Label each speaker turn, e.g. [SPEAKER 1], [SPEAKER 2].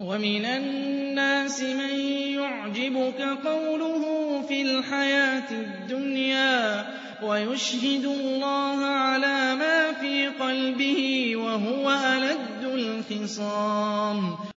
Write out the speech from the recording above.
[SPEAKER 1] وَمِنَ النَّاسِ مَن يُعْجِبُكَ قَوْلُهُ فِي الْحَيَاةِ الدُّنْيَا وَيُشْهِدُ اللَّهَ عَلَىٰ مَا فِي قَلْبِهِ وَهُوَ أَلَدُّ الْخِصَامِ